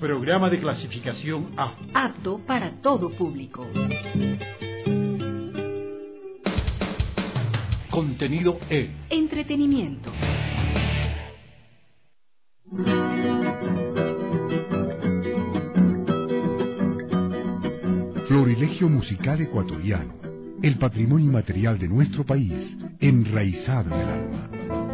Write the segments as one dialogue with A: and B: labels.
A: Programa de clasificación A.
B: Apto para todo público.
A: Contenido E.
B: Entretenimiento.
C: Florilegio musical ecuatoriano, el patrimonio inmaterial de nuestro país, enraizado en el alma.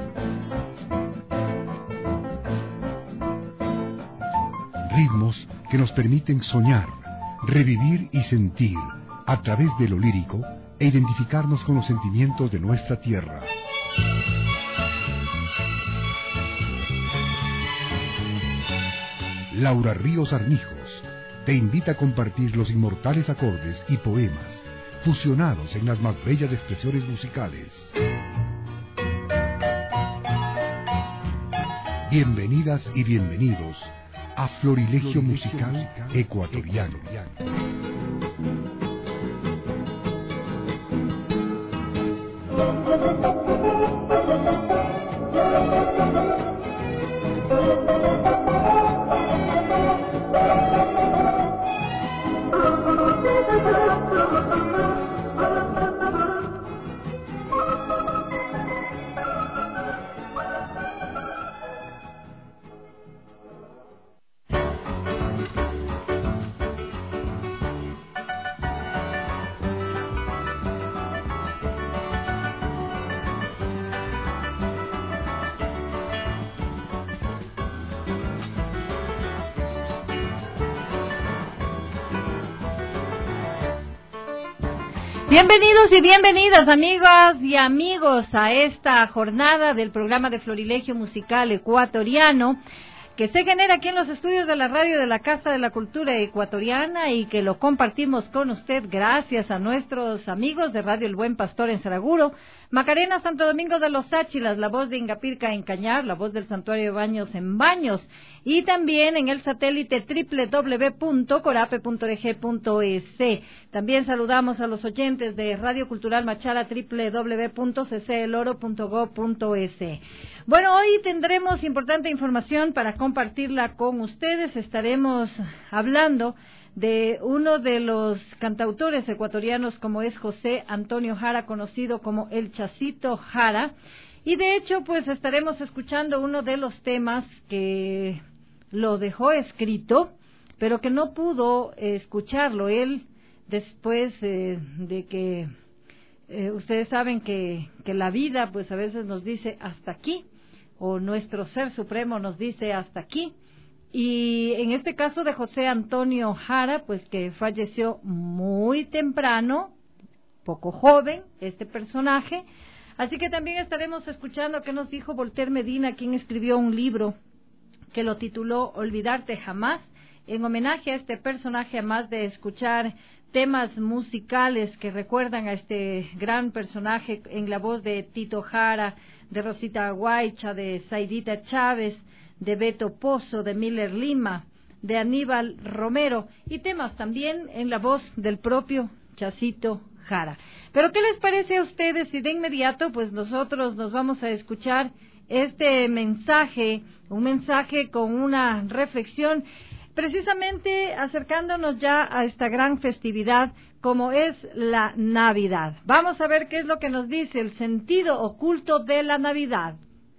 C: Ritmos que nos permiten soñar, revivir y sentir, a través de lo lírico, e identificarnos con los sentimientos de nuestra tierra. Laura Ríos Armijos te invita a compartir los inmortales acordes y poemas fusionados en las más bellas expresiones musicales. Bienvenidas y bienvenidos a Florilegio Musical Ecuatoriano.
D: Bienvenidos y bienvenidas, amigas y amigos, a esta jornada del programa de Florilegio Musical Ecuatoriano, que se genera aquí en los estudios de la radio de la Casa de la Cultura Ecuatoriana y que lo compartimos con usted gracias a nuestros amigos de Radio El Buen Pastor en Saraguro, Macarena Santo Domingo de los Áchilas, la voz de Ingapirca en Cañar, la voz del Santuario de Baños en Baños, y también en el satélite www.corape.org.es. También saludamos a los oyentes de Radio Cultural Machala, www.ccloro.gov.es. Bueno, hoy tendremos importante información para compartirla con ustedes. Estaremos hablando de uno de los cantautores ecuatorianos, como es José Antonio Jara, conocido como el Chacito Jara, y de hecho pues estaremos escuchando uno de los temas que lo dejó escrito, pero que no pudo escucharlo él después de que ustedes saben que la vida pues a veces nos dice hasta aquí, o nuestro Ser Supremo nos dice hasta aquí. Y en este caso de José Antonio Jara, pues que falleció muy temprano, poco joven, este personaje. Así que también estaremos escuchando qué nos dijo Voltaire Medina, quien escribió un libro que lo tituló Olvidarte Jamás, en homenaje a este personaje, además de escuchar temas musicales que recuerdan a este gran personaje en la voz de Tito Jara, de Rosita Guaycha, de Zaidita Chávez, de Beto Pozo, de Miller Lima, de Aníbal Romero, y temas también en la voz del propio Chacito Jara. Pero ¿qué les parece a ustedes si de inmediato pues nosotros nos vamos a escuchar este mensaje, un mensaje con una reflexión, precisamente acercándonos ya a esta gran festividad como es la Navidad? Vamos a ver qué es lo que nos dice el sentido oculto de la Navidad.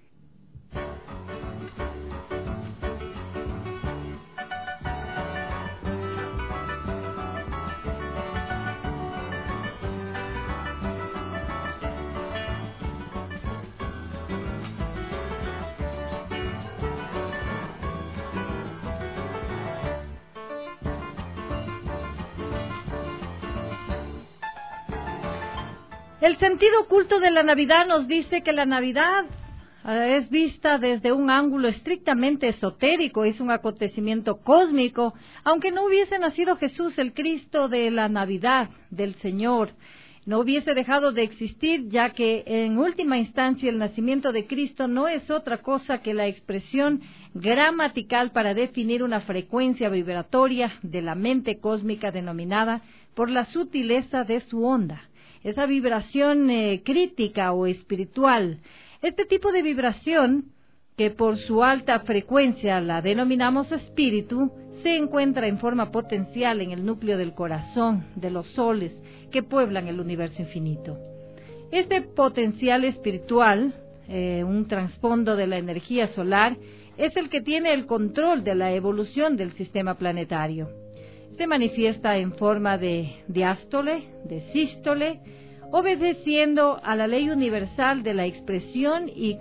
D: El sentido oculto de la Navidad nos dice que la Navidad es vista desde un ángulo estrictamente esotérico, es un acontecimiento cósmico, aunque no hubiese nacido Jesús, el Cristo de la Navidad, del Señor, no hubiese dejado de existir, ya que en última instancia el nacimiento de Cristo no es otra cosa que la expresión gramatical para definir una frecuencia vibratoria de la mente cósmica denominada por la sutileza de su onda. Esa vibración crítica o espiritual. Este tipo de vibración que por su alta frecuencia la denominamos espíritu, se encuentra en forma potencial en el núcleo del corazón de los soles que pueblan el universo infinito. Este potencial espiritual, un trasfondo de la energía solar, es el que tiene el control de la evolución del sistema planetario. Se manifiesta en forma de diástole, de sístole, obedeciendo a la ley universal de la expresión y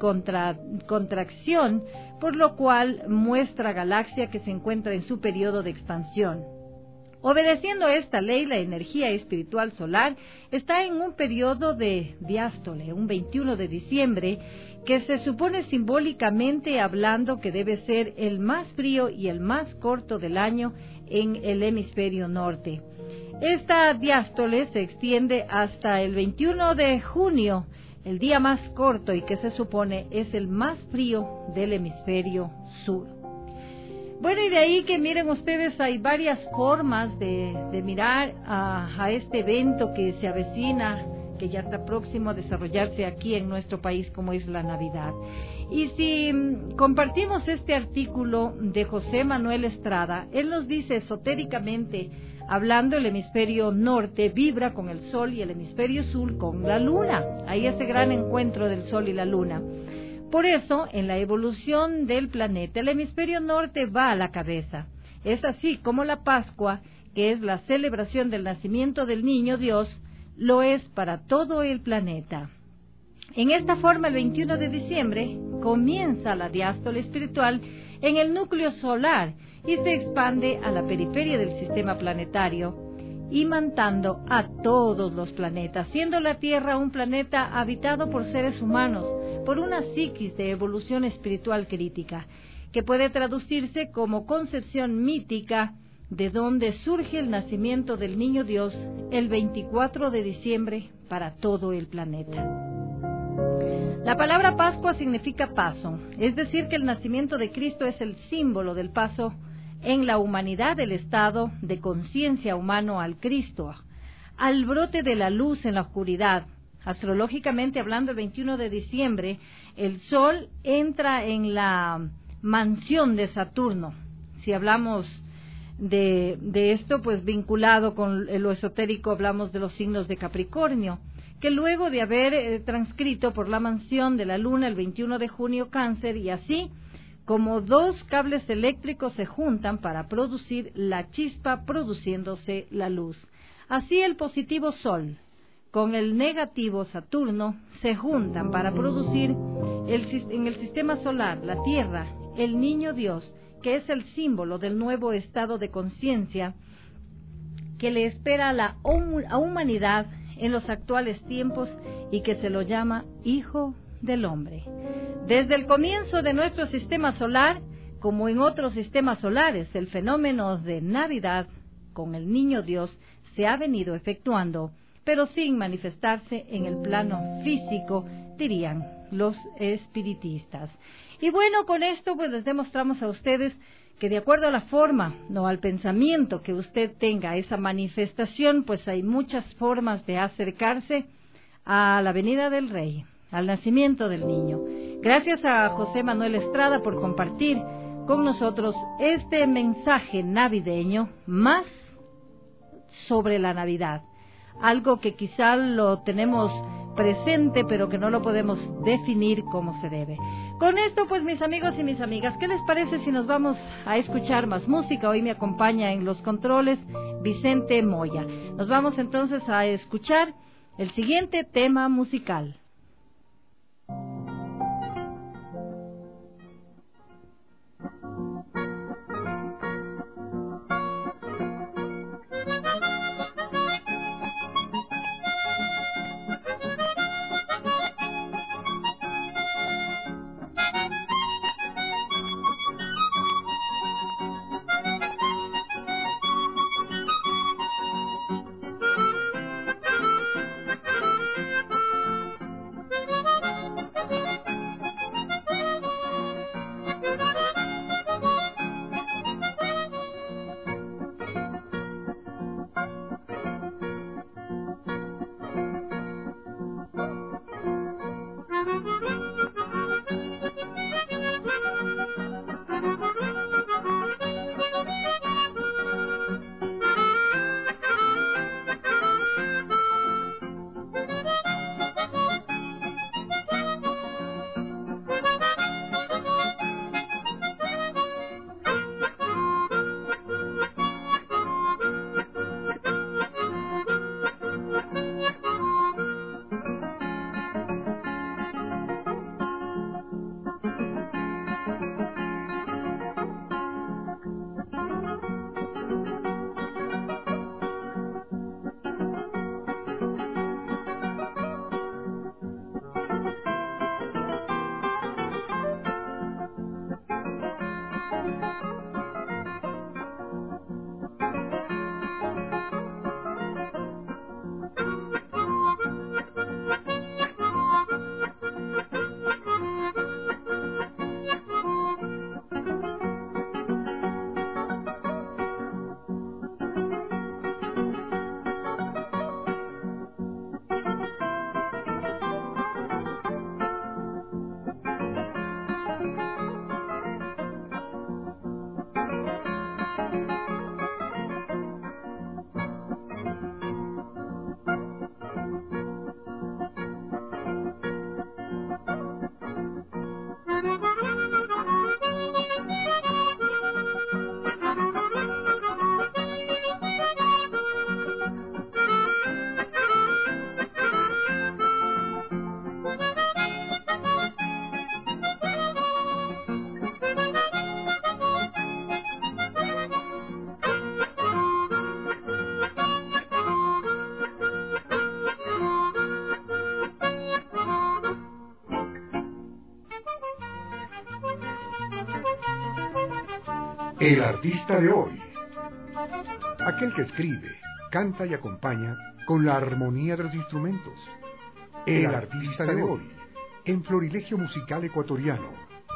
D: contracción, por lo cual muestra galaxia que se encuentra en su periodo de expansión. Obedeciendo a esta ley, la energía espiritual solar está en un periodo de diástole, un 21 de diciembre, que se supone simbólicamente hablando que debe ser el más frío y el más corto del año en el hemisferio norte. Esta diástole se extiende hasta el 21 de junio, el día más corto y que se supone es el más frío del hemisferio sur. Bueno, y de ahí que miren ustedes, hay varias formas de mirar a este evento que se avecina, que ya está próximo a desarrollarse aquí en nuestro país, como es la Navidad. Y si compartimos este artículo de José Manuel Estrada, él nos dice esotéricamente, hablando, el hemisferio norte vibra con el sol y el hemisferio sur con la luna. Hay ese gran encuentro del sol y la luna. Por eso, en la evolución del planeta, el hemisferio norte va a la cabeza. Es así como la Pascua, que es la celebración del nacimiento del niño Dios, lo es para todo el planeta. En esta forma, el 21 de diciembre comienza la diástole espiritual en el núcleo solar y se expande a la periferia del sistema planetario, imantando a todos los planetas, siendo la Tierra un planeta habitado por seres humanos, por una psiquis de evolución espiritual crítica, que puede traducirse como concepción mítica de donde surge el nacimiento del niño Dios el 24 de diciembre para todo el planeta. La palabra Pascua significa paso, es decir, que el nacimiento de Cristo es el símbolo del paso en la humanidad del estado de conciencia humano al Cristo, al brote de la luz en la oscuridad. Astrológicamente hablando, el 21 de diciembre, el Sol entra en la mansión de Saturno. Si hablamos de esto, pues vinculado con lo esotérico, hablamos de los signos de Capricornio, que luego de haber transcrito por la mansión de la Luna el 21 de junio Cáncer, y así como dos cables eléctricos se juntan para producir la chispa, produciéndose la luz. Así el positivo Sol con el negativo Saturno se juntan para producir en el sistema solar, la Tierra, el niño Dios, que es el símbolo del nuevo estado de conciencia que le espera a la humanidad en los actuales tiempos y que se lo llama Hijo del Hombre. Desde el comienzo de nuestro sistema solar, como en otros sistemas solares, el fenómeno de Navidad con el niño Dios se ha venido efectuando, pero sin manifestarse en el plano físico, dirían los espiritistas. Y bueno, con esto pues les demostramos a ustedes que de acuerdo a la forma, no al pensamiento que usted tenga esa manifestación, pues hay muchas formas de acercarse a la venida del Rey, al nacimiento del niño. Gracias a José Manuel Estrada por compartir con nosotros este mensaje navideño más sobre la Navidad. Algo que quizá lo tenemos presente, pero que no lo podemos definir como se debe. Con esto, pues, mis amigos y mis amigas, ¿qué les parece si nos vamos a escuchar más música? Hoy me acompaña en los controles Vicente Moya. Nos vamos entonces a escuchar el siguiente tema musical.
C: El artista de hoy. Aquel que escribe, canta y acompaña con la armonía de los instrumentos. El artista de hoy, en Florilegio Musical Ecuatoriano.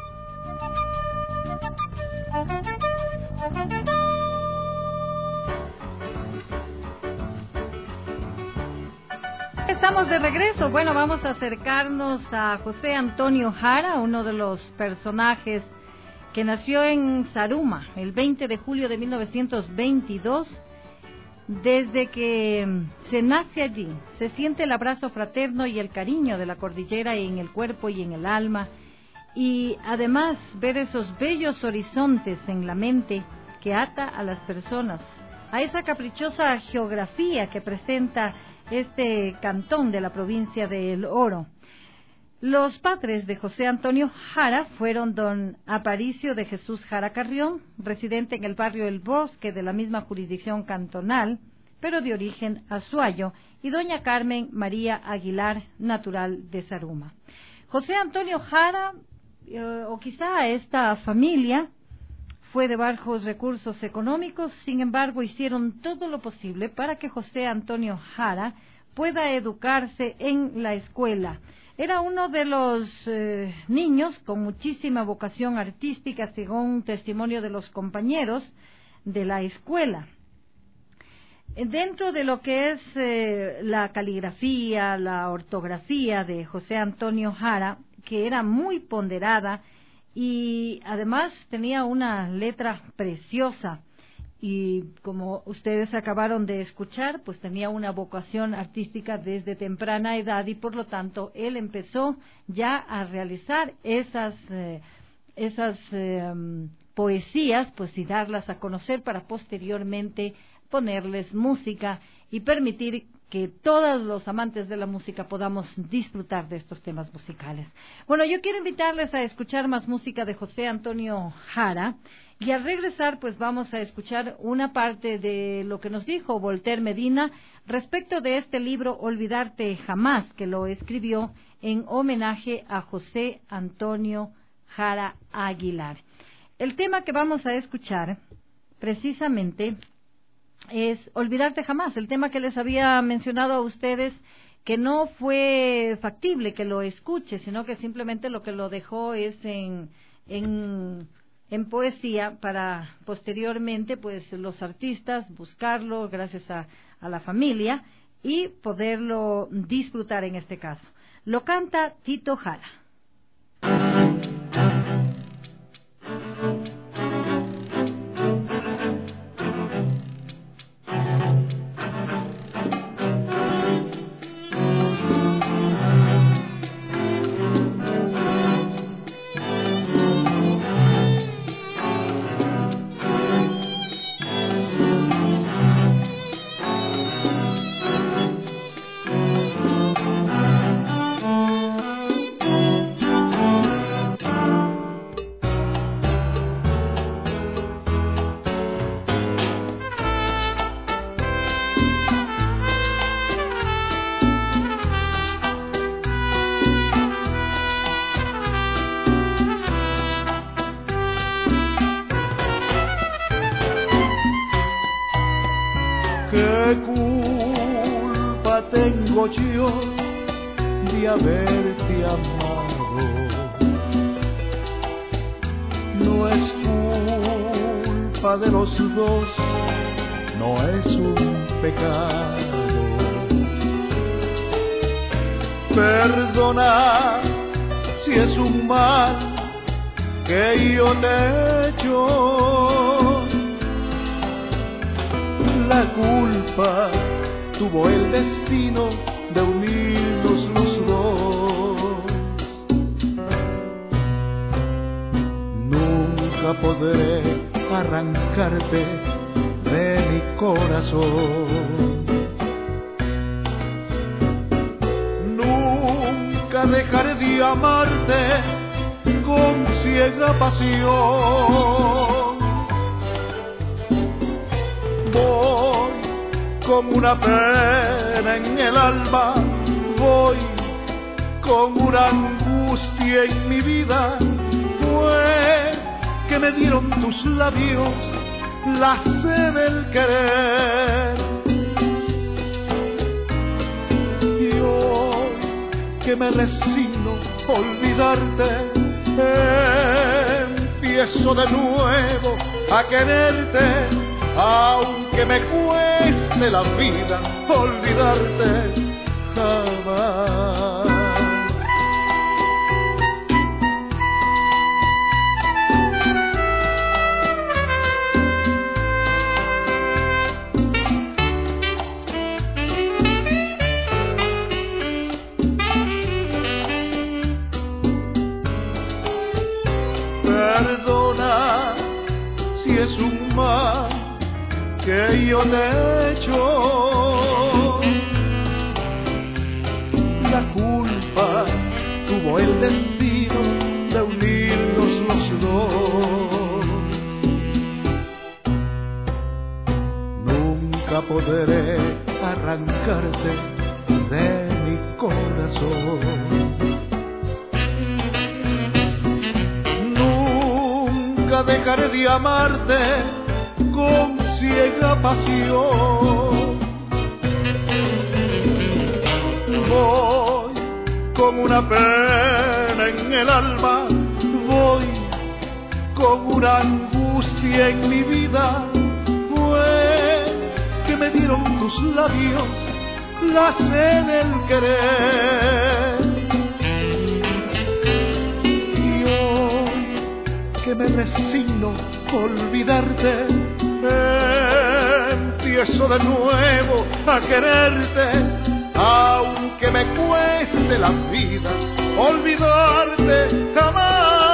D: Estamos de regreso. Bueno, vamos a acercarnos a José Antonio Jara, uno de los personajes que nació en Zaruma el 20 de julio de 1922. Desde que se nace allí, se siente el abrazo fraterno y el cariño de la cordillera en el cuerpo y en el alma, y además ver esos bellos horizontes en la mente que ata a las personas a esa caprichosa geografía que presenta este cantón de la provincia de El Oro. Los padres de José Antonio Jara fueron don Aparicio de Jesús Jara Carrión, residente en el barrio El Bosque de la misma jurisdicción cantonal, pero de origen azuayo, y doña Carmen María Aguilar, natural de Zaruma. José Antonio Jara, o quizá esta familia, fue de bajos recursos económicos, sin embargo hicieron todo lo posible para que José Antonio Jara pueda educarse en la escuela. Era uno de los niños con muchísima vocación artística, según testimonio de los compañeros de la escuela. Dentro de lo que es la caligrafía, la ortografía de José Antonio Jara, que era muy ponderada y además tenía una letra preciosa, y como ustedes acabaron de escuchar, pues tenía una vocación artística desde temprana edad, y por lo tanto él empezó ya a realizar esas poesías, pues, y darlas a conocer para posteriormente ponerles música y permitir que todos los amantes de la música podamos disfrutar de estos temas musicales. Bueno, yo quiero invitarles a escuchar más música de José Antonio Jara, y al regresar pues vamos a escuchar una parte de lo que nos dijo Voltaire Medina respecto de este libro Olvidarte Jamás, que lo escribió en homenaje a José Antonio Jara Aguilar. El tema que vamos a escuchar precisamente es Olvidarte Jamás, el tema que les había mencionado a ustedes, que no fue factible que lo escuche, sino que simplemente lo que lo dejó es en poesía, para posteriormente pues los artistas buscarlo gracias a la familia y poderlo disfrutar en este caso. Lo canta Tito Jara.
E: tengo yo de haberte amado. No es culpa de los dos, no es un pecado. Perdona si es un mal que yo te he hecho. La culpa tuvo el destino de unirnos los dos. Nunca podré arrancarte de mi corazón. Nunca dejaré de amarte con ciega pasión. Voy con una pena en el alma, voy con una angustia en mi vida. Fue que me dieron tus labios la sed del querer. Y hoy que me resigno a olvidarte, empiezo de nuevo a quererte. Aunque me cueste la vida olvidarte jamás. Perdona si es un mal que yo te he hecho. La culpa tuvo el destino de unirnos los dos. Nunca podré arrancarte de mi corazón. Nunca dejaré de amarte con ciega pasión. Voy con una pena en el alma, voy con una angustia en mi vida. Fue que me dieron tus labios la sed del querer. Y hoy que me resigno a olvidarte, empiezo de nuevo a quererte, aunque me cueste la vida olvidarte jamás.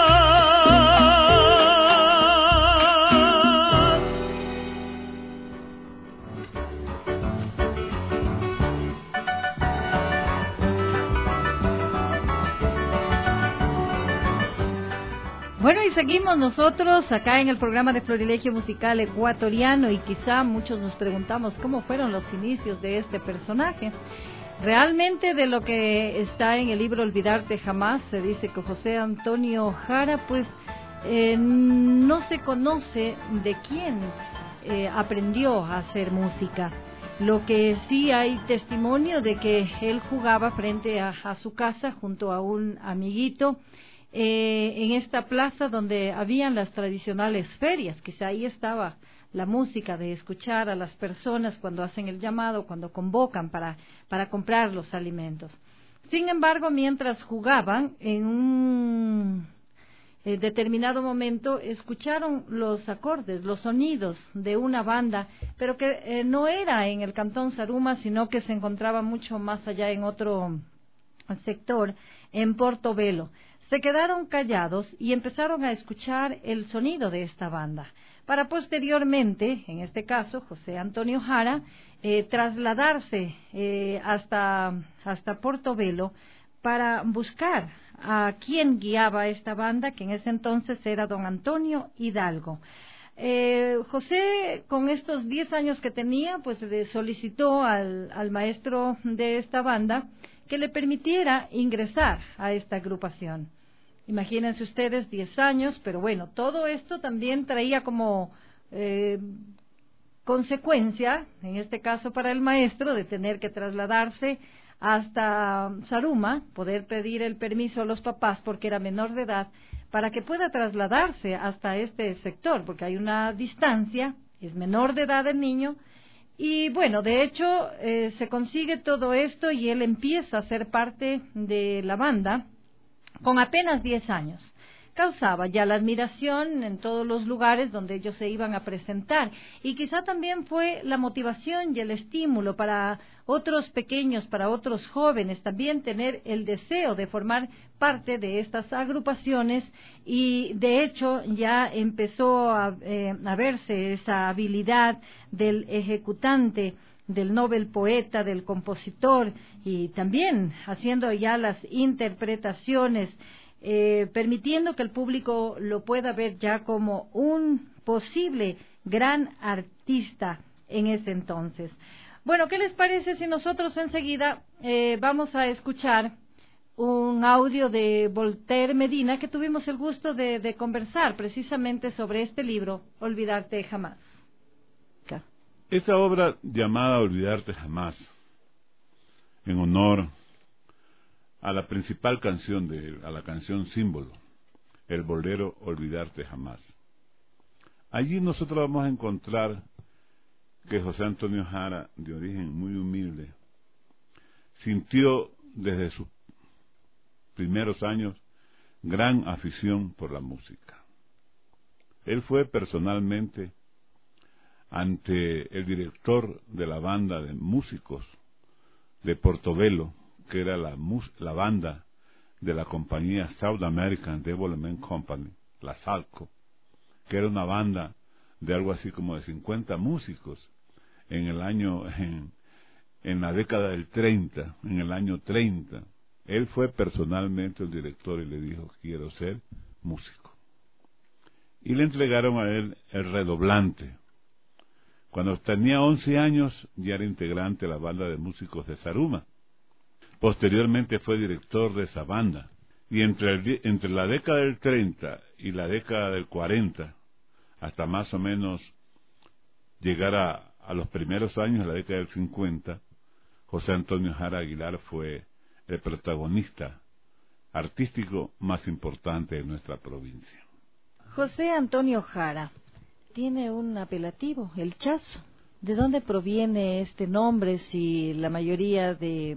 D: Bueno, y seguimos nosotros acá en el programa de Florilegio Musical Ecuatoriano, y quizá muchos nos preguntamos cómo fueron los inicios de este personaje. Realmente, de lo que está en el libro Olvidarte Jamás, se dice que José Antonio Jara, pues no se conoce de quién aprendió a hacer música. Lo que sí hay testimonio de que él jugaba frente a su casa junto a un amiguito, en esta plaza donde habían las tradicionales ferias, que ahí estaba la música de escuchar a las personas cuando hacen el llamado, cuando convocan para comprar los alimentos. Sin embargo, mientras jugaban, en un determinado momento escucharon los acordes, los sonidos de una banda, pero que no era en el Cantón Zaruma, sino que se encontraba mucho más allá en otro sector, en Portobelo. Se quedaron callados y empezaron a escuchar el sonido de esta banda, para posteriormente, en este caso, José Antonio Jara, trasladarse hasta Portobelo para buscar a quien guiaba esta banda, que en ese entonces era don Antonio Hidalgo. José, con estos 10 años que tenía, pues le solicitó al maestro de esta banda que le permitiera ingresar a esta agrupación. Imagínense ustedes, 10 años, pero bueno, todo esto también traía como consecuencia, en este caso para el maestro, de tener que trasladarse hasta Zaruma, poder pedir el permiso a los papás porque era menor de edad, para que pueda trasladarse hasta este sector, porque hay una distancia, es menor de edad el niño, y bueno, de hecho, se consigue todo esto y él empieza a ser parte de la banda con apenas 10 años. Causaba ya la admiración en todos los lugares donde ellos se iban a presentar, y quizá también fue la motivación y el estímulo para otros pequeños, para otros jóvenes, también tener el deseo de formar parte de estas agrupaciones, y de hecho ya empezó a verse esa habilidad del ejecutante, del novel poeta, del compositor, y también haciendo ya las interpretaciones, permitiendo que el público lo pueda ver ya como un posible gran artista en ese entonces. Bueno, ¿qué les parece si nosotros enseguida vamos a escuchar un audio de Voltaire Medina, que tuvimos el gusto de conversar precisamente sobre este libro, Olvidarte Jamás?
F: Esta obra llamada Olvidarte Jamás, en honor a la principal canción a la canción símbolo, el bolero Olvidarte Jamás. Allí nosotros vamos a encontrar que José Antonio Jara, de origen muy humilde, sintió desde sus primeros años gran afición por la música. Él fue personalmente ante el director de la banda de músicos de Portobelo, que era la banda de la compañía South American Development Company, la SALCO, que era una banda de algo así como de 50 músicos en la década del 30, en el año 30. Él fue personalmente el director y le dijo: quiero ser músico. Y le entregaron a él el redoblante. Cuando tenía 11 años ya era integrante de la banda de músicos de Zaruma. Posteriormente fue director de esa banda, y entre la década del 30 y la década del 40, hasta más o menos llegar a los primeros años de la década del 50, José Antonio Jara Aguilar fue el protagonista artístico más importante de nuestra provincia.
D: José Antonio Jara tiene un apelativo, el Chazo. ¿De dónde proviene este nombre si la mayoría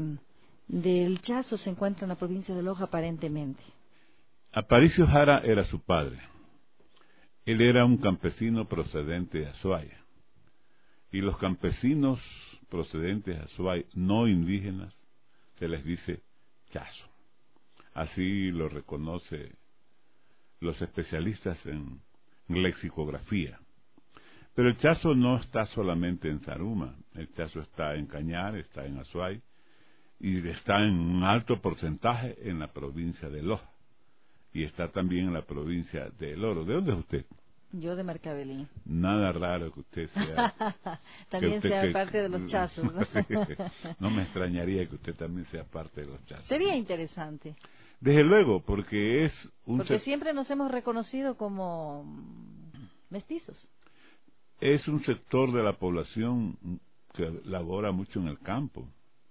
D: del Chazo se encuentra en la provincia de Loja aparentemente?
F: Aparicio Jara era su padre. Él era un campesino procedente de Azuay, y los campesinos procedentes de Azuay, no indígenas, se les dice Chazo. Así lo reconocen los especialistas en lexicografía. Pero el Chazo no está solamente en Zaruma, el Chazo está en Cañar, está en Azuay, y está en un alto porcentaje en la provincia de Loja, y está también en la provincia de El Oro. ¿De dónde es usted?
D: Yo de Marcabelí.
F: Nada raro que usted sea...
D: también
F: que usted,
D: sea parte de los Chazos, ¿no?
F: Sí, no me extrañaría que usted también sea parte de los Chazos.
D: Sería interesante.
F: Desde luego, porque es un...
D: Porque siempre nos hemos reconocido como mestizos.
F: Es un sector de la población que labora mucho en el campo.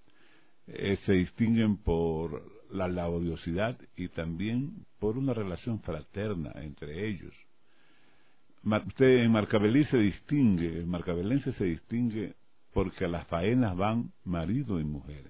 F: Se distinguen por la laboriosidad y también por una relación fraterna entre ellos. Usted en Marcabelí se distingue, el marcabelense se distingue porque a las faenas van marido y mujer,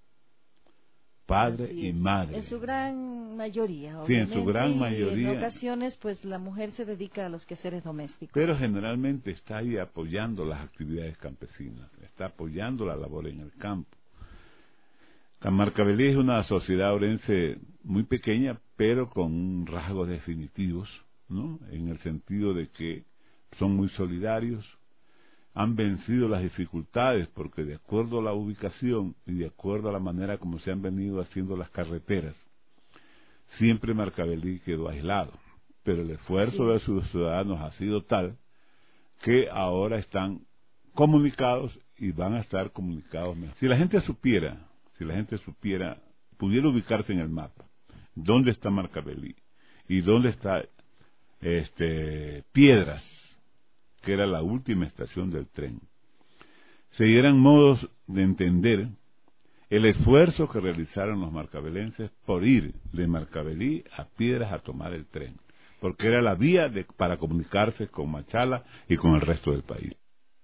F: padre y madre.
D: En su gran mayoría,
F: sí, en su gran mayoría.
D: En ocasiones, pues la mujer se dedica a los quehaceres domésticos.
F: Pero generalmente está ahí apoyando las actividades campesinas, está apoyando la labor en el campo. Marcabelí es una sociedad orense muy pequeña, pero con rasgos definitivos, ¿no? En el sentido de que son muy solidarios, han vencido las dificultades, porque de acuerdo a la ubicación y de acuerdo a la manera como se han venido haciendo las carreteras, siempre Marcabelí quedó aislado, pero el esfuerzo de sus ciudadanos ha sido tal que ahora están comunicados y van a estar comunicados mejor. Si la gente supiera, pudiera ubicarse en el mapa dónde está Marcabelí y dónde está Piedras, que era la última estación del tren. Se dieran modos de entender el esfuerzo que realizaron los marcabelenses por ir de Marcavelí a Piedras a tomar el tren, porque era la vía para comunicarse con Machala y con el resto del país.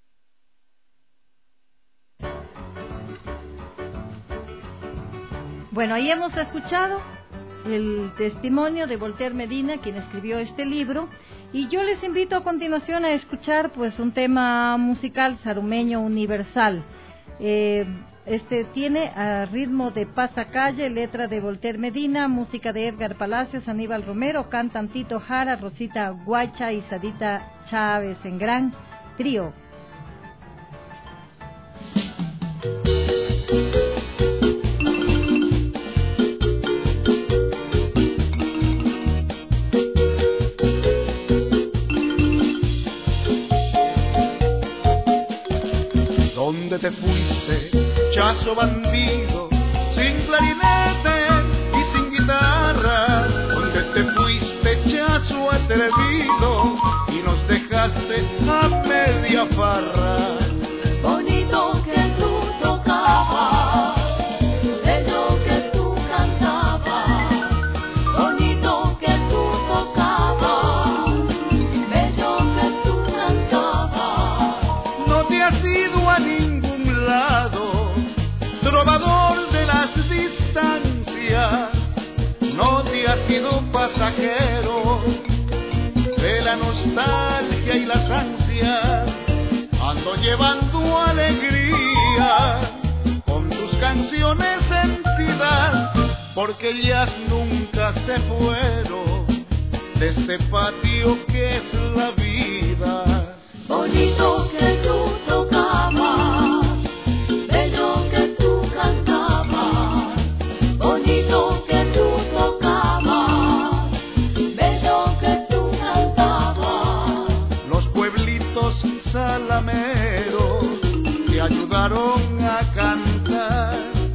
D: Bueno, ahí hemos escuchado el testimonio de Voltaire Medina, quien escribió este libro, y yo les invito a continuación a escuchar pues un tema musical sarumeño universal. Este tiene a ritmo de pasacalle, letra de Voltaire Medina, música de Edgar Palacios, Aníbal Romero, cantan Tito Jara, Rosita Guacha y Sadita Chávez en gran trío.
E: ¿Dónde te fuiste, chazo bandido, sin clarinete y sin guitarra? ¿Dónde te fuiste, chazo atrevido, y nos dejaste a media farra?
G: Bonito que tú tocabas, bello que tú cantabas, bonito que tú tocabas, bello que tú cantabas.
E: No te has ido a ningún lado, trovador de las distancias, no te has sido pasajero de la nostalgia y las ansias. Ando llevando alegría con tus canciones sentidas, porque ellas nunca se fueron de este patio que es la vida.
G: Bonito que tú tocabas, bello que tú cantabas, bonito que tú tocabas, bello que tú cantabas.
E: Los pueblitos salameros te ayudaron a cantar,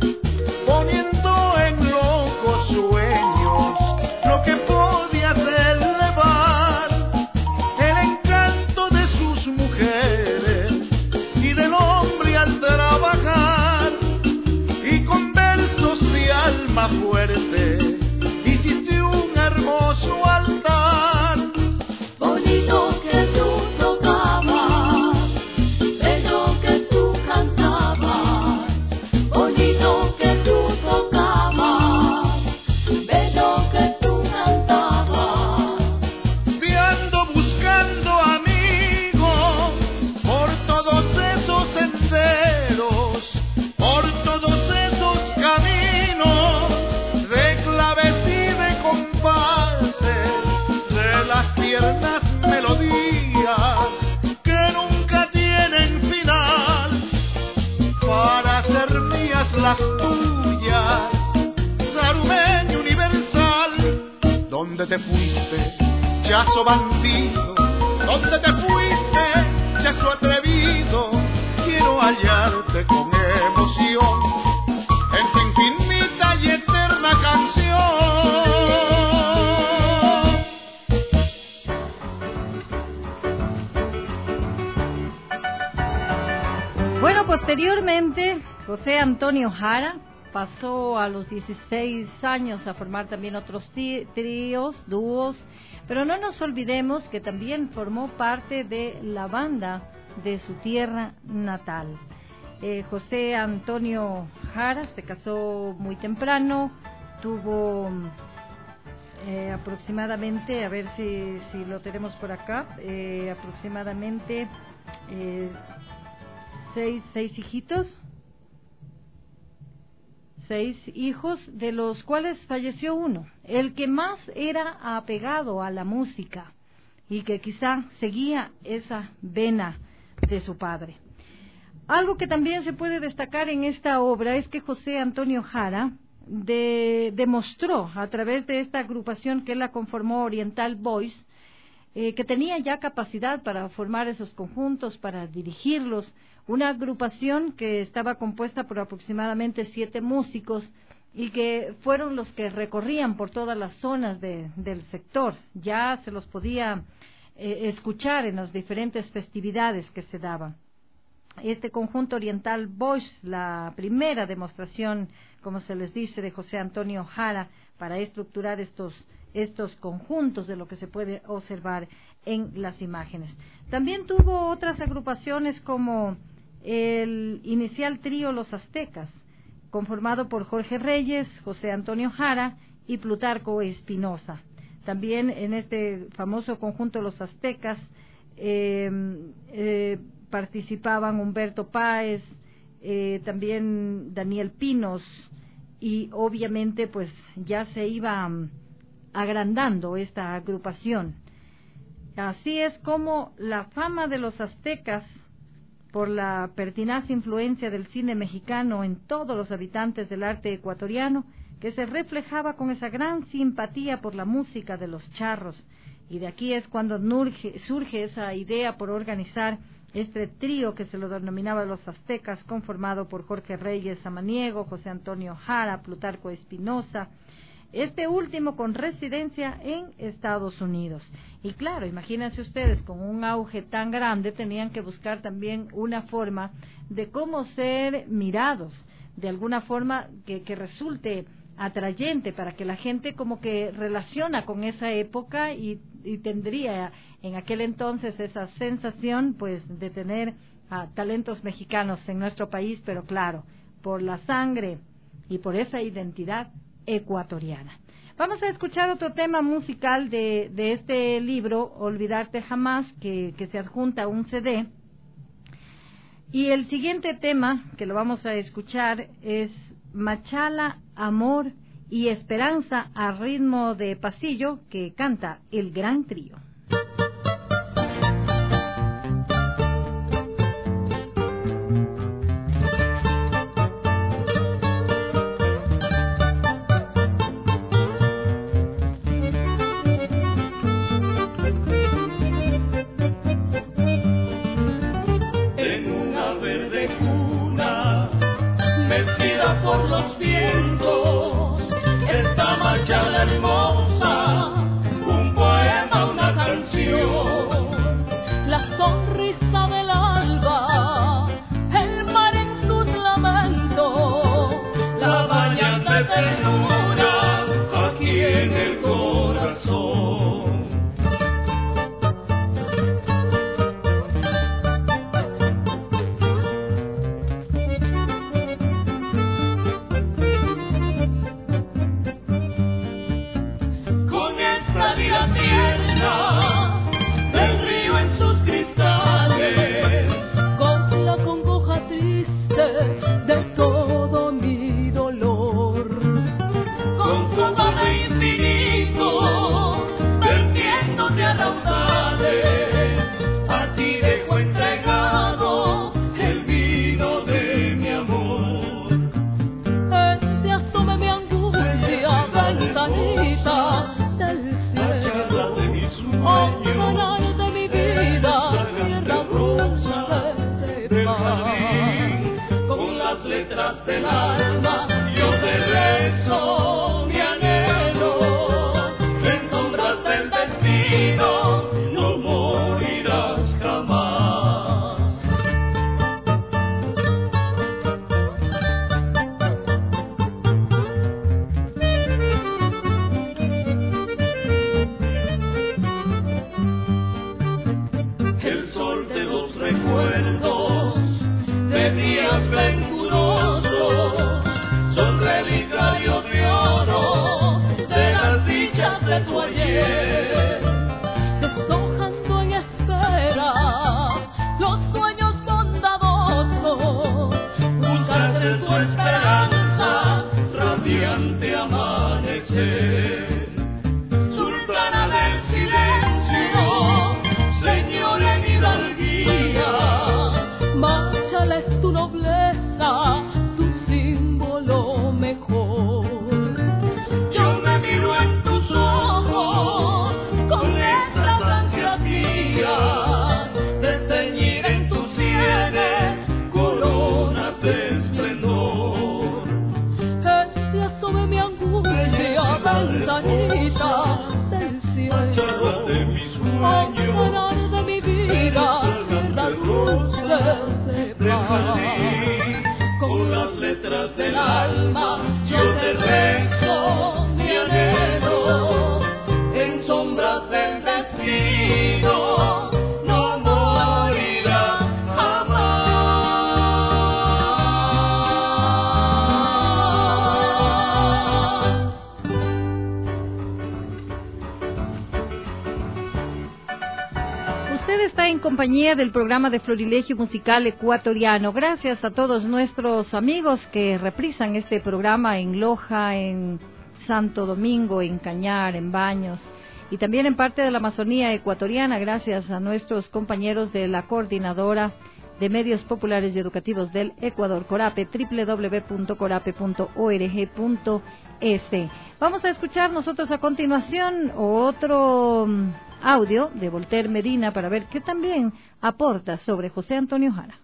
E: poniendo en locos sueños lo que podías elevar, el encanto de sus mujeres y del hombre al trabajar, y con versos de alma fuerte hiciste un hermoso altar.
G: Bonito que tú tocabas, bello que tú cantabas, bonito que tú tocabas, bello que tú cantabas.
E: Te ando buscando, amigo, por todos esos senderos, por todos esos caminos de claves y de compases, de las tiernas melodías que nunca tienen final, para ser mías las tuyas, sarumeño universal. ¿Dónde te fuiste, chazo bandido? ¿Dónde te fuiste, chazo atrevido? Quiero hallarte con emoción en tu infinita y eterna canción.
D: Bueno, posteriormente, José Antonio Jara pasó a los 16 años a formar también otros tríos, dúos, pero no nos olvidemos que también formó parte de la banda de su tierra natal. José Antonio Jara se casó muy temprano, tuvo aproximadamente, a ver si lo tenemos por acá, aproximadamente 6 hijitos, 6 hijos, de los cuales falleció uno, el que más era apegado a la música y que quizá seguía esa vena de su padre. Algo que también se puede destacar en esta obra es que José Antonio Jara demostró a través de esta agrupación que él la conformó, Oriental Boys, que tenía ya capacidad para formar esos conjuntos, para dirigirlos, una agrupación que estaba compuesta por aproximadamente 7 músicos y que fueron los que recorrían por todas las zonas del sector. Ya se los podía escuchar en las diferentes festividades que se daban. Este conjunto oriental Bosch, la primera demostración, como se les dice, de José Antonio Jara para estructurar estos conjuntos de lo que se puede observar en las imágenes. También tuvo otras agrupaciones como el inicial trío Los Aztecas, conformado por Jorge Reyes, José Antonio Jara y Plutarco Espinosa. También en este famoso conjunto Los Aztecas participaban Humberto Páez, también Daniel Pinos, y obviamente pues ya se iba agrandando esta agrupación. Así es como la fama de los aztecas, por la pertinaz influencia del cine mexicano en todos los habitantes del arte ecuatoriano, que se reflejaba con esa gran simpatía por la música de los charros. Y de aquí es cuando surge esa idea por organizar este trío que se lo denominaba Los Aztecas, conformado por Jorge Reyes Samaniego, José Antonio Jara, Plutarco Espinosa, este último con residencia en Estados Unidos. Y claro, imagínense ustedes, con un auge tan grande tenían que buscar también una forma de cómo ser mirados, de alguna forma que resulte atrayente, para que la gente como que relaciona con esa época y tendría en aquel entonces esa sensación pues de tener talentos mexicanos en nuestro país, pero claro, por la sangre y por esa identidad ecuatoriana. Vamos a escuchar otro tema musical de este libro, Olvidarte Jamás, que se adjunta a un CD. Y el siguiente tema que lo vamos a escuchar es Machala, Amor y Esperanza a ritmo de pasillo, que canta el Gran Trío.
G: Por los vientos, esta machala hermosa, un poema, una canción, la sonrisa del alba, el mar en sus lamentos, la bañan de ternura aquí en el corazón. Del río en sus cristales, con la congoja triste de todo mi dolor, con tu amor infinito, vertiéndote a raudales, a ti dejo entregado el vino de mi amor. Este asome mi angustia, ventanita del oh, canal de mi vida, tierra dulce de paz. Con las letras del alma yo te rezo mi anhelo. En sombras del destino no morirás jamás. El sol de los recuerdos de días venturosos son relicario de oro de las dichas de tu ayer, deshojando en espera los sueños bondadosos, buscas en tu esperanza radiante amanecer. Sultana del silencio, señora en hidalguía,
D: Usted está en compañía del programa de Florilegio Musical Ecuatoriano. Gracias a todos nuestros amigos que reprisan este programa en Loja, en Santo Domingo, en Cañar, en Baños y también en parte de la Amazonía ecuatoriana. Gracias a nuestros compañeros de la Coordinadora de Medios Populares y Educativos del Ecuador, CORAPE, www.corape.org.es. Vamos a escuchar nosotros a continuación otro audio de Voltaire Medina para ver qué también aporta sobre José Antonio Jara.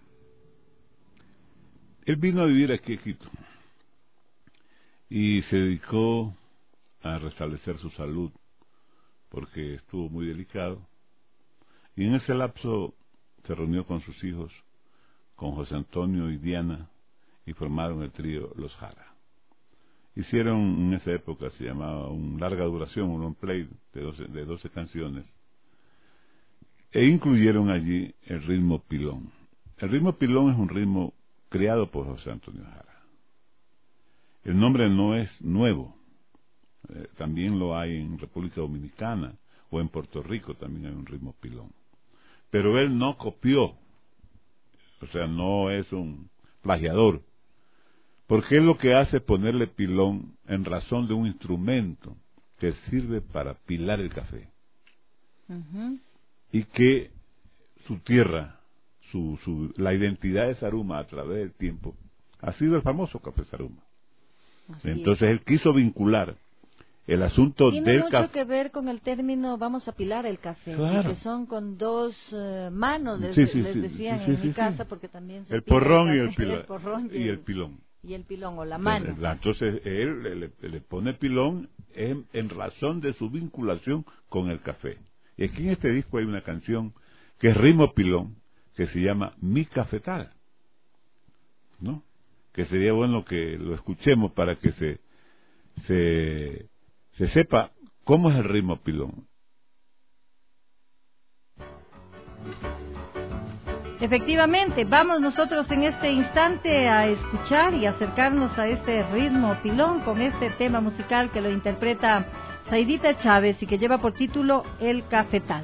F: Él vino a vivir aquí a Quito y se dedicó a restablecer su salud porque estuvo muy delicado, y en ese lapso se reunió con sus hijos, con José Antonio y Diana, y formaron el trío Los Jara. Hicieron, en esa época se llamaba un larga duración, un long play de 12 canciones, e incluyeron allí el ritmo pilón. El ritmo pilón es un ritmo creado por José Antonio Jara. El nombre no es nuevo, también lo hay en República Dominicana o en Puerto Rico, también hay un ritmo pilón. Pero él no copió, o sea, no es un plagiador, porque él lo que hace es ponerle pilón en razón de un instrumento que sirve para pilar el café. Uh-huh. Y que su tierra, la identidad de Zaruma a través del tiempo, ha sido el famoso café Zaruma. Entonces él quiso vincular el asunto
D: tiene
F: del
D: mucho
F: café.
D: Que ver con el término vamos a pilar el café,
F: claro.
D: Que son con dos manos, les decían en mi casa, porque también se
F: el porrón
D: el
F: y el pilón.
D: El porrón
F: y el pilón.
D: Y el pilón o la mano.
F: Entonces él le pone pilón en razón de su vinculación con el café. Y aquí en este disco hay una canción que es ritmo pilón, que se llama Mi Cafetal, ¿no? Que sería bueno que lo escuchemos para que se sepa cómo es el ritmo pilón.
D: Efectivamente, vamos nosotros en este instante a escuchar y acercarnos a este ritmo pilón con este tema musical que lo interpreta Zaidita Chávez y que lleva por título El Cafetal.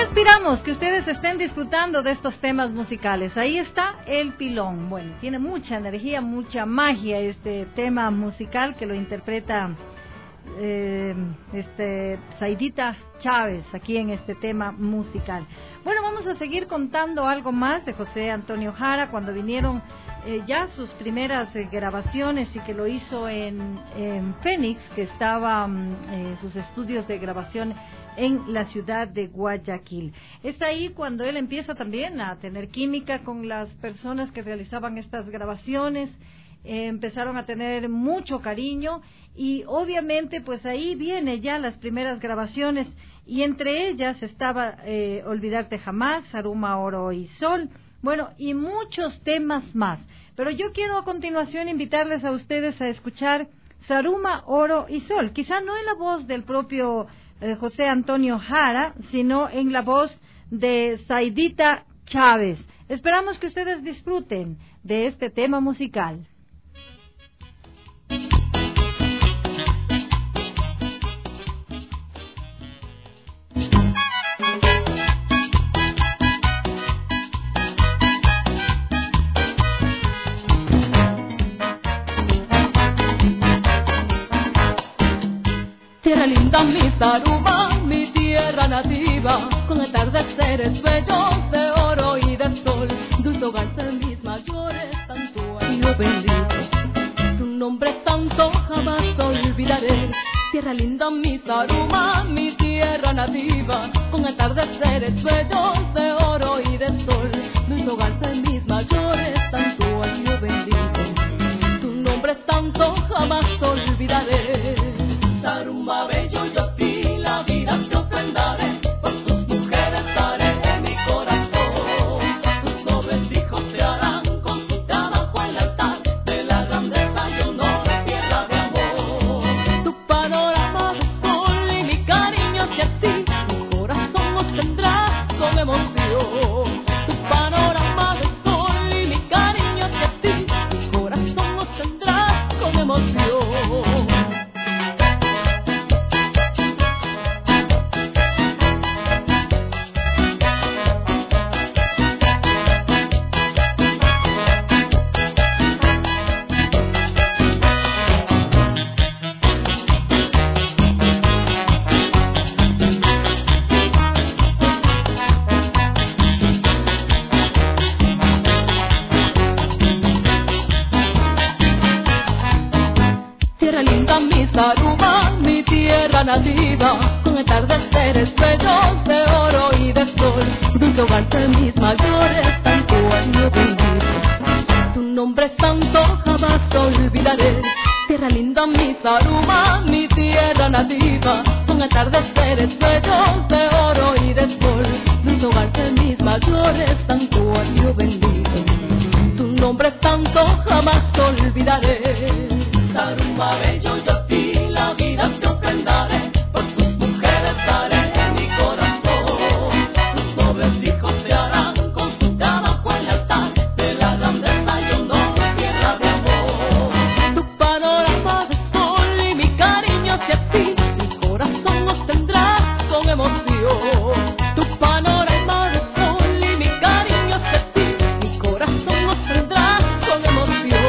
D: aspiramos que ustedes estén disfrutando de estos temas musicales. Ahí está El Pilón. Bueno, tiene mucha energía, mucha magia este tema musical que lo interpreta Saidita Chávez aquí en este tema musical. Bueno, vamos a seguir contando algo más de José Antonio Jara cuando vinieron ya sus primeras grabaciones y que lo hizo en Fénix, que estaban sus estudios de grabación en la ciudad de Guayaquil. Es ahí cuando él empieza también a tener química con las personas que realizaban estas grabaciones. Empezaron a tener mucho cariño y obviamente pues ahí viene ya las primeras grabaciones y entre ellas estaba Olvidarte Jamás, Saruma, Oro y Sol, bueno, y muchos temas más. Pero yo quiero a continuación invitarles a ustedes a escuchar Saruma, Oro y Sol, quizá no en la voz del propio José Antonio Jara, sino en la voz de Saidita Chávez. Esperamos que ustedes disfruten de este tema musical.
H: Tierra linda, mi Saruma, mi tierra nativa, con atardeceres bellos de oro y de sol, dulce hogar de mis mayores, tanto año bendito, tu nombre santo jamás olvidaré. Tierra linda, mi Saruma, mi tierra nativa, con atardeceres bellos de oro y de sol, dulce hogar de mis mayores, tanto año bendito, tu nombre santo jamás olvidaré. Saruma bello, yo a ti la vida te ofrendaré, por tus mujeres daré en mi corazón, tus nobles hijos te harán con tu trabajo en el altar de la grandeza y honor, tierra de amor. Tu panorama de sol y mi cariño hacia ti, mi corazón os tendrá con emoción. Tu panorama de sol y mi cariño hacia ti, mi corazón os tendrá con emoción. Saruma, mi tierra nativa, con atardeceres bellos de oro y de sol, dulce hogar de mis mayores, tanto año bendito, tu nombre santo jamás olvidaré. Tierra linda, mi Saruma, mi tierra nativa, con atardeceres bellos de oro y de sol, dulce hogar de mis mayores, tanto año bendito, tu nombre santo jamás olvidaré. Saruma bello, yo a ti la vida te ofrendaré, por tus mujeres daré en mi corazón, tus nobles hijos te harán con tu trabajo en el altar de la grandeza y honor, tierra de amor. Tu panorama de sol y mi cariño hacia ti, mi corazón os tendrá con emoción. Tu panorama de sol y mi cariño hacia ti, mi corazón os tendrá con emoción.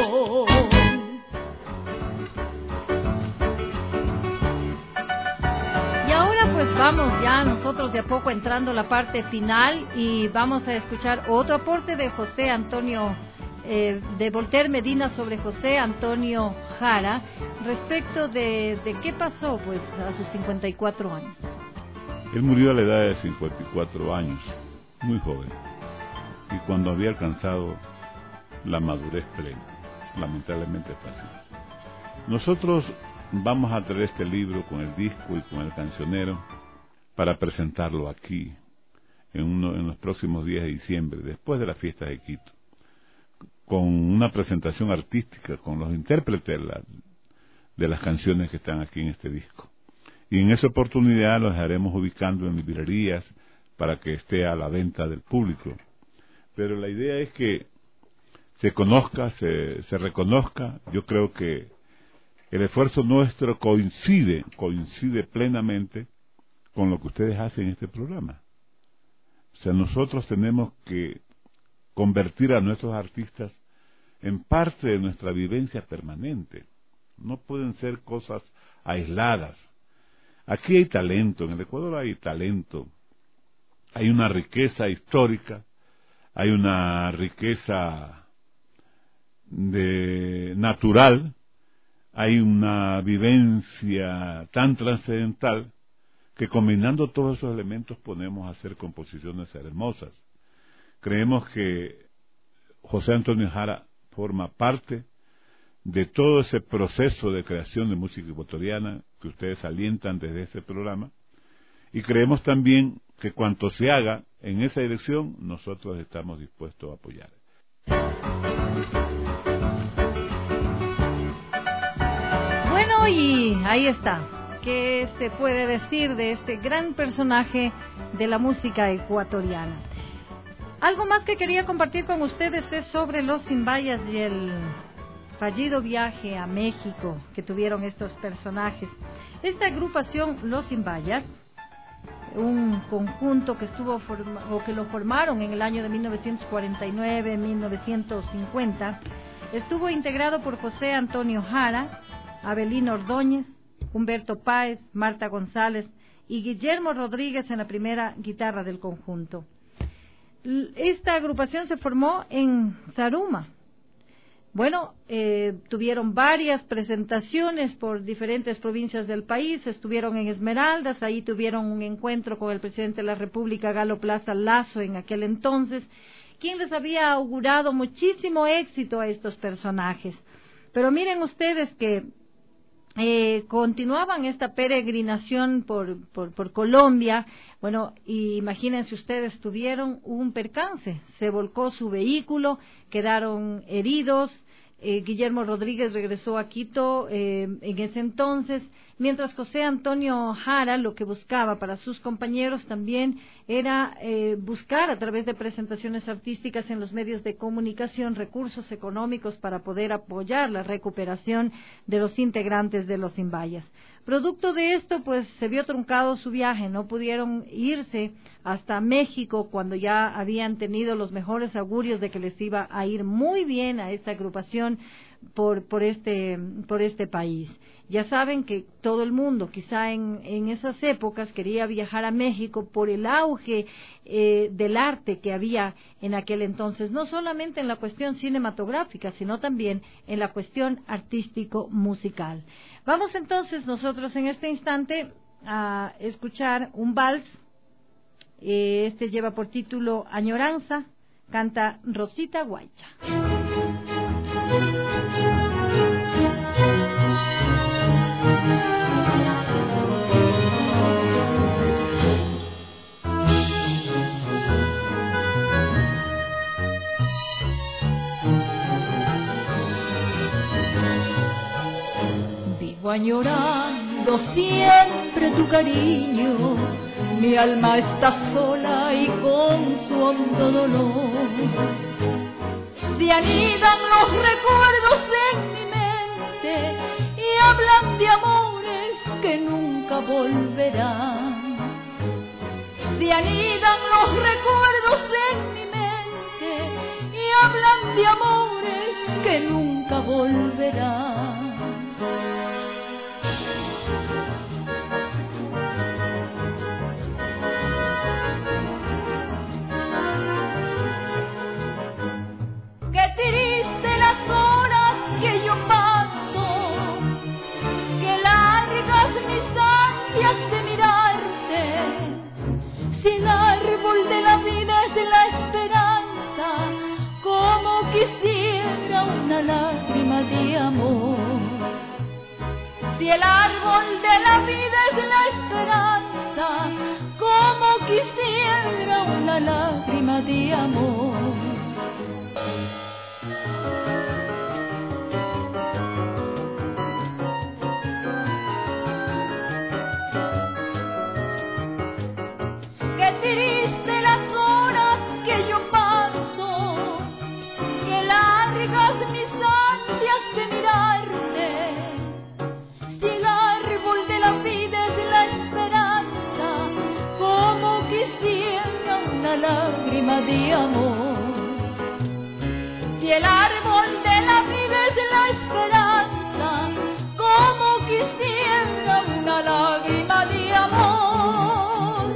D: Vamos ya nosotros de a poco entrando a la parte final y vamos a escuchar otro aporte de José Antonio, de Voltaire Medina sobre José Antonio Jara respecto de qué pasó pues a sus 54 años.
F: Él murió a la edad de 54 años, muy joven, y cuando había alcanzado la madurez plena, lamentablemente fácil. Nosotros vamos a traer este libro con el disco y con el cancionero para presentarlo aquí en los próximos días de diciembre, después de la fiesta de Quito, con una presentación artística con los intérpretes de las canciones que están aquí en este disco. Y en esa oportunidad lo dejaremos ubicando en librerías para que esté a la venta del público. Pero la idea es que se conozca, se reconozca. Yo creo que el esfuerzo nuestro coincide plenamente con lo que ustedes hacen en este programa. O sea, nosotros tenemos que convertir a nuestros artistas en parte de nuestra vivencia permanente. No pueden ser cosas aisladas. Aquí hay talento, en el Ecuador hay talento, hay una riqueza histórica, hay una riqueza natural, hay una vivencia tan trascendental que combinando todos esos elementos podemos hacer composiciones hermosas. Creemos que José Antonio Jara forma parte de todo ese proceso de creación de música ecuatoriana que ustedes alientan desde ese programa, y creemos también que cuanto se haga en esa dirección, nosotros estamos dispuestos a apoyar.
D: Bueno, y ahí está. ¿Qué se puede decir de este gran personaje de la música ecuatoriana? Algo más que quería compartir con ustedes es sobre los Zimbayas y el fallido viaje a México que tuvieron estos personajes. Esta agrupación, los Zimbayas, un conjunto que que lo formaron en el año de 1949-1950, estuvo integrado por José Antonio Jara, Abelino Ordóñez, Humberto Páez, Marta González y Guillermo Rodríguez en la primera guitarra del conjunto. Esta agrupación se formó en Zaruma. Bueno, tuvieron varias presentaciones por diferentes provincias del país, estuvieron en Esmeraldas, ahí tuvieron un encuentro con el presidente de la República, Galo Plaza Lazo, en aquel entonces, quien les había augurado muchísimo éxito a estos personajes. Pero miren ustedes que continuaban esta peregrinación por Colombia. Bueno, y imagínense ustedes, tuvieron un percance, se volcó su vehículo, quedaron heridos. Guillermo Rodríguez regresó a Quito en ese entonces, mientras José Antonio Jara lo que buscaba para sus compañeros también era buscar a través de presentaciones artísticas en los medios de comunicación recursos económicos para poder apoyar la recuperación de los integrantes de los Zimbayas. Producto de esto, pues se vio truncado su viaje, no pudieron irse hasta México cuando ya habían tenido los mejores augurios de que les iba a ir muy bien a esta agrupación por este país. Ya saben que todo el mundo, quizá en esas épocas, quería viajar a México por el auge del arte que había en aquel entonces, no solamente en la cuestión cinematográfica, sino también en la cuestión artístico-musical. Vamos entonces nosotros en este instante a escuchar un vals. Este lleva por título Añoranza, canta Rosita Guaycha.
H: Vivo añorando siempre tu cariño, mi alma está sola y con su hondo dolor. Se anidan los recuerdos en mi mente y hablan de amores que nunca volverán. Se anidan los recuerdos en mi mente y hablan de amores que nunca volverán. Lágrima de amor. Si el árbol de la vida es la esperanza, como quisiera una lágrima de amor. Qué triste las horas que yo paso, que largas mis de mirarte. Si el árbol de la vida es la esperanza, como quisiera una lágrima lágrima de amor. Si el árbol de la vida es la esperanza, como quisiera una lágrima de amor.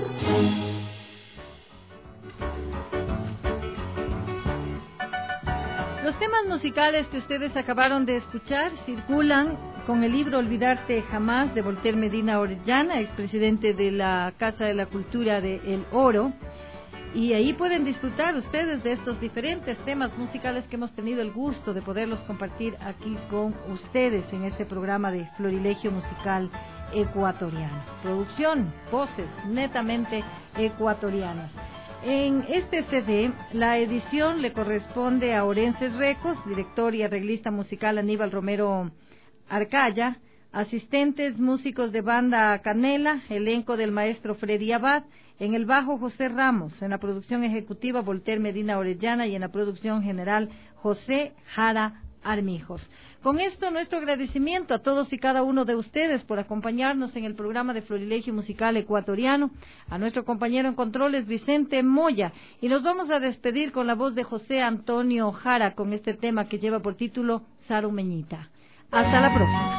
D: Los temas musicales que ustedes acabaron de escuchar circulan con el libro Olvidarte Jamás de Voltaire Medina Orellana, expresidente de la Casa de la Cultura de El Oro. Y ahí pueden disfrutar ustedes de estos diferentes temas musicales que hemos tenido el gusto de poderlos compartir aquí con ustedes en este programa de Florilegio Musical Ecuatoriano. Producción, voces netamente ecuatorianas. En este CD, la edición le corresponde a Orenses Recos, director y arreglista musical Aníbal Romero Arcaya, asistentes músicos de banda Canela, elenco del maestro Freddy Abad, en el bajo José Ramos, en la producción ejecutiva Voltaire Medina Orellana y en la producción general José Jara Armijos. Con esto, nuestro agradecimiento a todos y cada uno de ustedes por acompañarnos en el programa de Florilegio Musical Ecuatoriano, a nuestro compañero en controles Vicente Moya, y nos vamos a despedir con la voz de José Antonio Jara con este tema que lleva por título Sarumeñita. Hasta la próxima.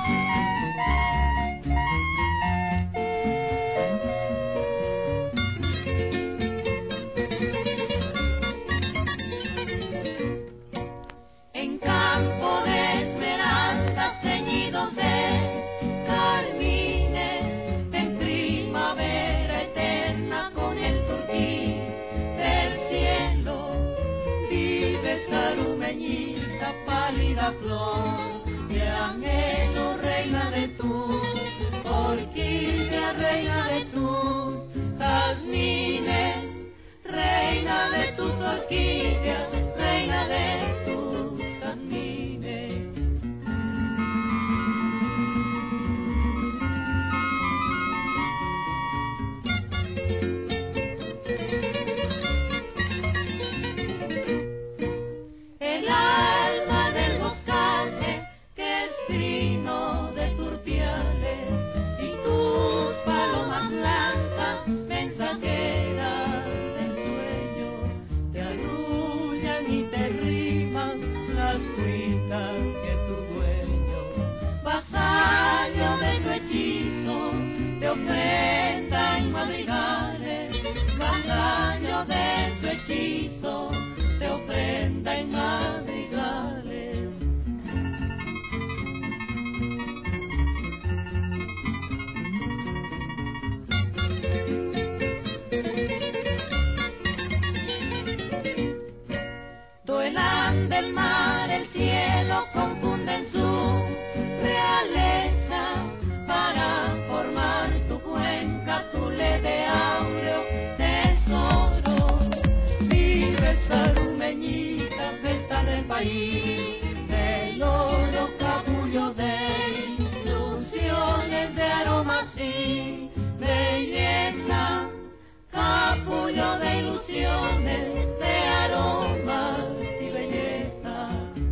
G: Flor de anhelo, reina de tus orquídeas, reina de tus jazmines, reina de tus orquídeas, reina de tus jazmines. El alma del boscaje que es trino de turpiales y tus palomas blancas mensajeras del sueño te arrullan y te riman las cuitas que tu dueño, vasallo de tu hechizo, te ofrenda en madrigales, vasallo de tu hechizo, te ofrenda en madrigales. Duelan del mar, el cielo confunden su realeza para formar tu cuenca, tu leve áureo tesoro. Vive sarumeñita, festa del país, del oro capullo de ilusiones, de aromas y belleza, capullo de ilusiones, de aromas y belleza.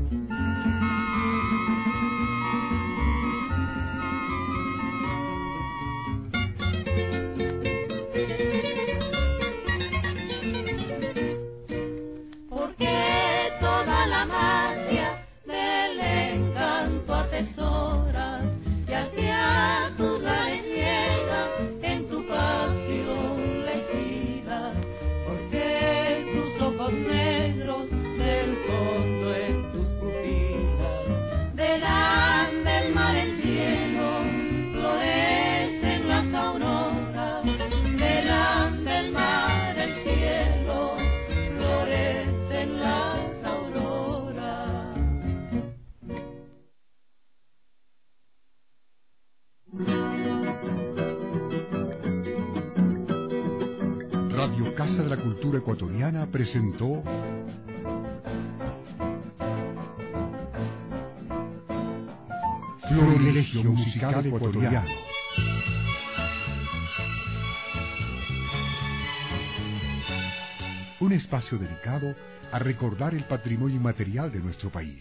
G: Porque toda la magia del encanto atesoras y hacia tus lares llega en tu pasión legida, porque tus ojos negros del fondo en tus pupilas, delante del mar el cielo florecen las auroras, delante del mar el cielo florecen las auroras.
C: Radio Casa de la Cultura Ecuatoriana presentó Florilegio Musical Ecuatoriano. Un espacio dedicado a recordar el patrimonio inmaterial de nuestro país.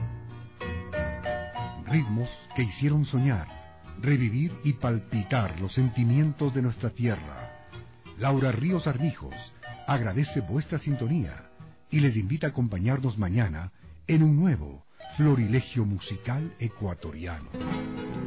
C: Ritmos que hicieron soñar, revivir y palpitar los sentimientos de nuestra tierra. Laura Ríos Armijos agradece vuestra sintonía y les invita a acompañarnos mañana en un nuevo Florilegio Musical Ecuatoriano.